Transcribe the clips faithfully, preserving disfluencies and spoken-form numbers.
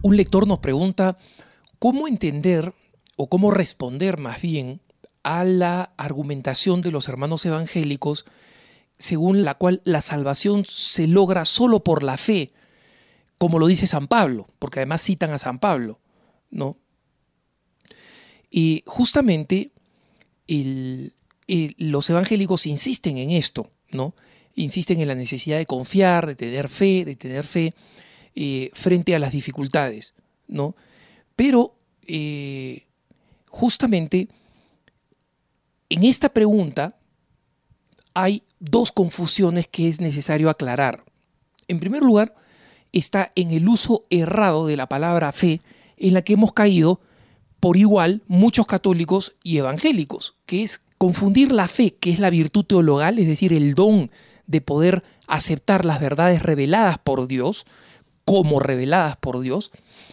Un lector nos pregunta cómo entender o cómo responder más bien a la argumentación de los hermanos evangélicos según la cual la salvación se logra solo por la fe, como lo dice San Pablo, porque además citan a San Pablo, ¿no? Y justamente el, el, los evangélicos insisten en esto, ¿no? Insisten en la necesidad de confiar, de tener fe, de tener fe eh, frente a las dificultades, ¿no? Pero eh, justamente en esta pregunta hay dos confusiones que es necesario aclarar. En primer lugar, está en el uso errado de la palabra fe, en la que hemos caído por igual muchos católicos y evangélicos, que es confundir la fe, que es la virtud teologal, es decir, el don de poder aceptar las verdades reveladas por Dios, como reveladas por Dios,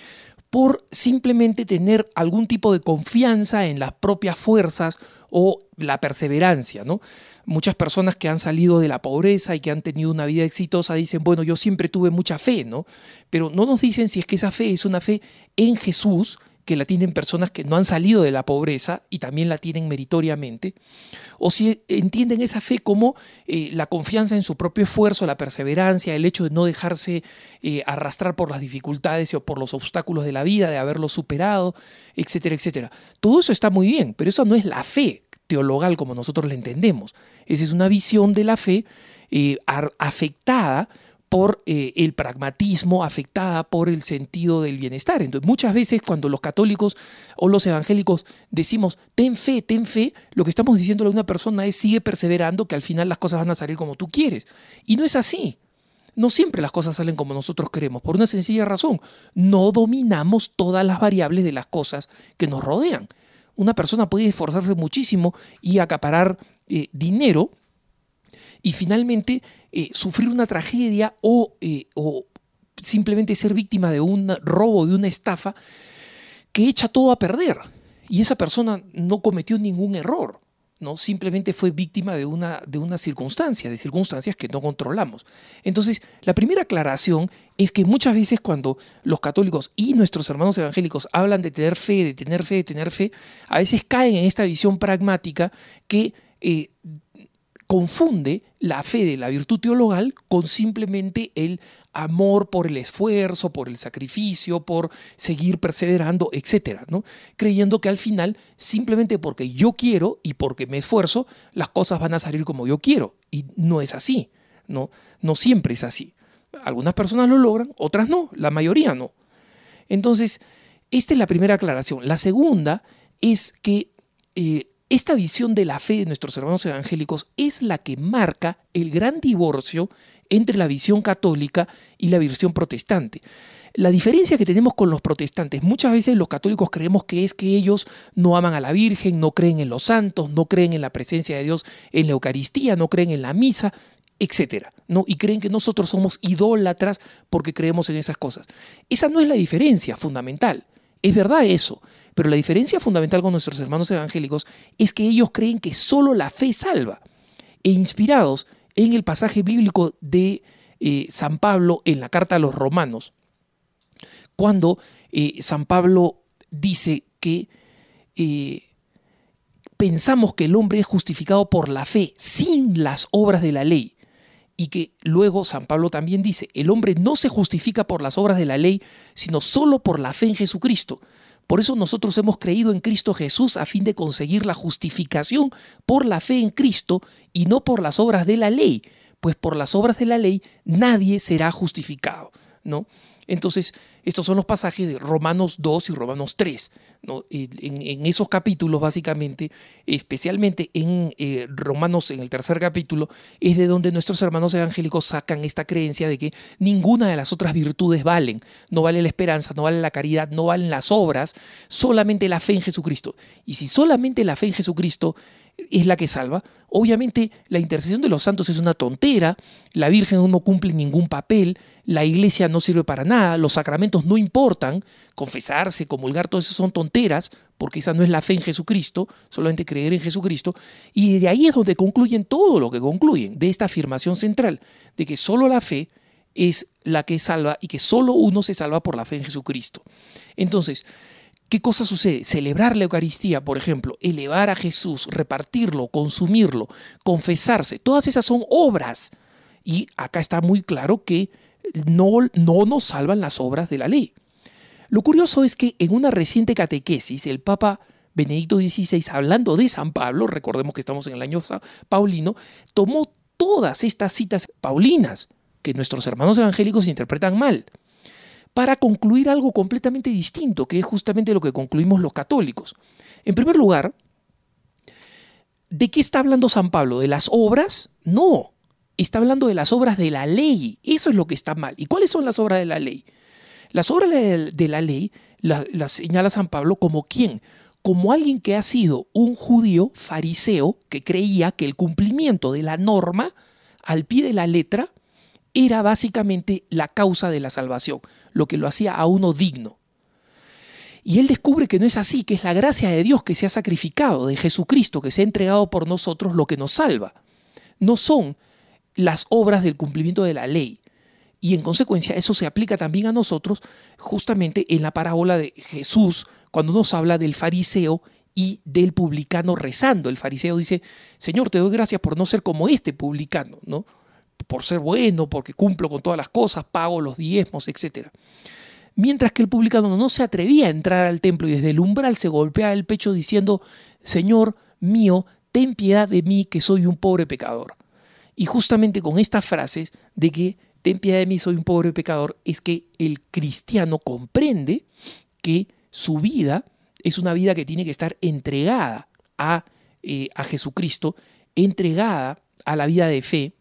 por simplemente tener algún tipo de confianza en las propias fuerzas o la perseverancia, ¿no? Muchas personas que han salido de la pobreza y que han tenido una vida exitosa dicen, bueno, yo siempre tuve mucha fe, ¿no? Pero no nos dicen si es que esa fe es una fe en Jesús, que la tienen personas que no han salido de la pobreza y también la tienen meritoriamente, o si entienden esa fe como eh, la confianza en su propio esfuerzo, la perseverancia, el hecho de no dejarse eh, arrastrar por las dificultades o por los obstáculos de la vida, de haberlos superado, etcétera, etcétera. Todo eso está muy bien, pero eso no es la fe teologal como nosotros la entendemos. Esa es una visión de la fe eh, afectada por eh, el pragmatismo, afectada por el sentido del bienestar. Entonces, muchas veces cuando los católicos o los evangélicos decimos, ten fe, ten fe, lo que estamos diciéndole a una persona es, sigue perseverando, que al final las cosas van a salir como tú quieres. Y no es así. No siempre las cosas salen como nosotros queremos, por una sencilla razón. No dominamos todas las variables de las cosas que nos rodean. Una persona puede esforzarse muchísimo y acaparar eh, dinero y finalmente eh, sufrir una tragedia o, eh, o simplemente ser víctima de un robo, de una estafa que echa todo a perder. Y esa persona no cometió ningún error, ¿no? Simplemente fue víctima de una, de una circunstancia, de circunstancias que no controlamos. Entonces, la primera aclaración es que muchas veces cuando los católicos y nuestros hermanos evangélicos hablan de tener fe, de tener fe, de tener fe, a veces caen en esta visión pragmática que eh, confunde la fe de la virtud teologal con simplemente el amor por el esfuerzo, por el sacrificio, por seguir perseverando, etcétera, ¿no? Creyendo que al final, simplemente porque yo quiero y porque me esfuerzo, las cosas van a salir como yo quiero. Y no es así, ¿no? No siempre es así. Algunas personas lo logran, otras no, la mayoría no. Entonces, esta es la primera aclaración. La segunda es que eh, esta visión de la fe de nuestros hermanos evangélicos es la que marca el gran divorcio entre la visión católica y la visión protestante. La diferencia que tenemos con los protestantes, muchas veces los católicos creemos que es que ellos no aman a la Virgen, no creen en los santos, no creen en la presencia de Dios en la Eucaristía, no creen en la misa, etcétera, ¿no? Y creen que nosotros somos idólatras porque creemos en esas cosas. Esa no es la diferencia fundamental. Es verdad eso, pero la diferencia fundamental con nuestros hermanos evangélicos es que ellos creen que solo la fe salva. E inspirados en el pasaje bíblico de eh, San Pablo en la carta a los Romanos, cuando eh, San Pablo dice que eh, pensamos que el hombre es justificado por la fe sin las obras de la ley, y que luego San Pablo también dice, el hombre no se justifica por las obras de la ley, sino solo por la fe en Jesucristo. Por eso nosotros hemos creído en Cristo Jesús a fin de conseguir la justificación por la fe en Cristo y no por las obras de la ley, pues por las obras de la ley nadie será justificado, ¿no? Entonces, estos son los pasajes de Romanos dos y Romanos tres, ¿no? En, en esos capítulos, básicamente, especialmente en eh, Romanos, en el tercer capítulo, es de donde nuestros hermanos evangélicos sacan esta creencia de que ninguna de las otras virtudes valen. No vale la esperanza, no vale la caridad, no valen las obras, solamente la fe en Jesucristo. Y si solamente la fe en Jesucristo es la que salva, obviamente la intercesión de los santos es una tontera, la Virgen no cumple ningún papel, la iglesia no sirve para nada, los sacramentos no importan, confesarse, comulgar, todo eso son tonteras, porque esa no es la fe en Jesucristo, solamente creer en Jesucristo, y de ahí es donde concluyen todo lo que concluyen, de esta afirmación central, de que solo la fe es la que salva y que solo uno se salva por la fe en Jesucristo. Entonces, ¿qué cosa sucede? Celebrar la Eucaristía, por ejemplo, elevar a Jesús, repartirlo, consumirlo, confesarse, todas esas son obras. Y acá está muy claro que no, no nos salvan las obras de la ley. Lo curioso es que en una reciente catequesis, el Papa Benedicto dieciséis, hablando de San Pablo, recordemos que estamos en el año paulino, tomó todas estas citas paulinas que nuestros hermanos evangélicos interpretan mal, para concluir algo completamente distinto, que es justamente lo que concluimos los católicos. En primer lugar, ¿de qué está hablando San Pablo? ¿De las obras? No, está hablando de las obras de la ley. Eso es lo que está mal. ¿Y cuáles son las obras de la ley? Las obras de la ley las la señala San Pablo como ¿quién? Como alguien que ha sido un judío fariseo que creía que el cumplimiento de la norma al pie de la letra era básicamente la causa de la salvación, lo que lo hacía a uno digno. Y él descubre que no es así, que es la gracia de Dios que se ha sacrificado, de Jesucristo que se ha entregado por nosotros, lo que nos salva. No son las obras del cumplimiento de la ley. Y en consecuencia eso se aplica también a nosotros justamente en la parábola de Jesús, cuando nos habla del fariseo y del publicano rezando. El fariseo dice, Señor, te doy gracias por no ser como este publicano, ¿no? Por ser bueno, porque cumplo con todas las cosas, pago los diezmos, etcétera. Mientras que el publicano no se atrevía a entrar al templo y desde el umbral se golpeaba el pecho diciendo, Señor mío, ten piedad de mí que soy un pobre pecador. Y justamente con estas frases de que ten piedad de mí, soy un pobre pecador, es que el cristiano comprende que su vida es una vida que tiene que estar entregada a, eh, a Jesucristo, entregada a la vida de fe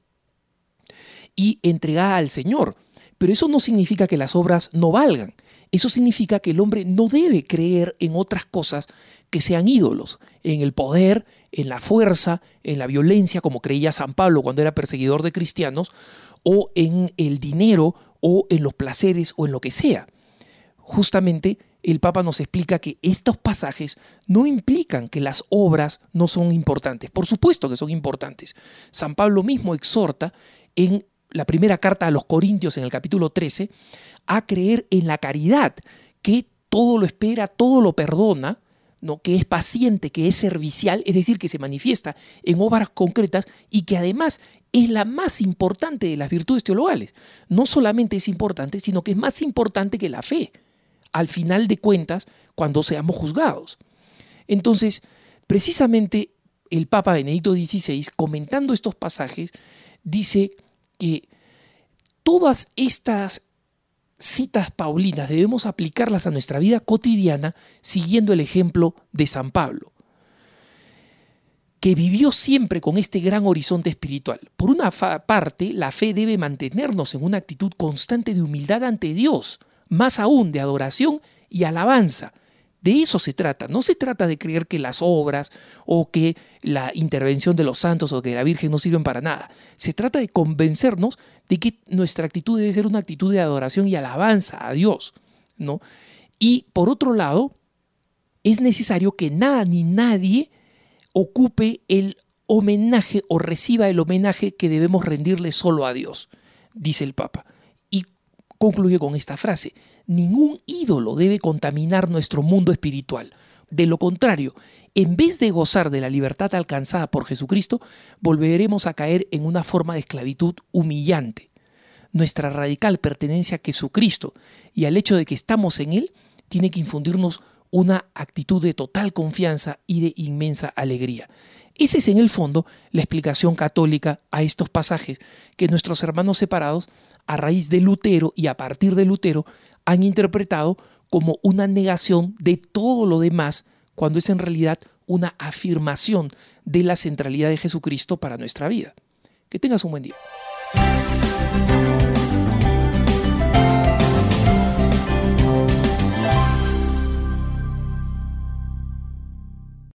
y entregada al Señor. Pero eso no significa que las obras no valgan. Eso significa que el hombre no debe creer en otras cosas que sean ídolos, en el poder, en la fuerza, en la violencia, como creía San Pablo cuando era perseguidor de cristianos, o en el dinero, o en los placeres, o en lo que sea. Justamente el Papa nos explica que estos pasajes no implican que las obras no son importantes. Por supuesto que son importantes. San Pablo mismo exhorta en la primera carta a los Corintios, en el capítulo trece, a creer en la caridad, que todo lo espera, todo lo perdona, ¿no? Que es paciente, que es servicial, es decir, que se manifiesta en obras concretas y que además es la más importante de las virtudes teologales. No solamente es importante, sino que es más importante que la fe, al final de cuentas, cuando seamos juzgados. Entonces, precisamente el Papa Benedicto dieciséis, comentando estos pasajes, dice que todas estas citas paulinas debemos aplicarlas a nuestra vida cotidiana siguiendo el ejemplo de San Pablo, que vivió siempre con este gran horizonte espiritual. Por una parte, la fe debe mantenernos en una actitud constante de humildad ante Dios, más aún de adoración y alabanza. De eso se trata. No se trata de creer que las obras o que la intervención de los santos o que la Virgen no sirven para nada. Se trata de convencernos de que nuestra actitud debe ser una actitud de adoración y alabanza a Dios, ¿no? Y por otro lado, es necesario que nada ni nadie ocupe el homenaje o reciba el homenaje que debemos rendirle solo a Dios, dice el Papa. Y concluye con esta frase: ningún ídolo debe contaminar nuestro mundo espiritual. De lo contrario, en vez de gozar de la libertad alcanzada por Jesucristo, volveremos a caer en una forma de esclavitud humillante. Nuestra radical pertenencia a Jesucristo y al hecho de que estamos en Él tiene que infundirnos una actitud de total confianza y de inmensa alegría. Esa es en el fondo la explicación católica a estos pasajes que nuestros hermanos separados, a raíz de Lutero y a partir de Lutero, han interpretado como una negación de todo lo demás, cuando es en realidad una afirmación de la centralidad de Jesucristo para nuestra vida. Que tengas un buen día.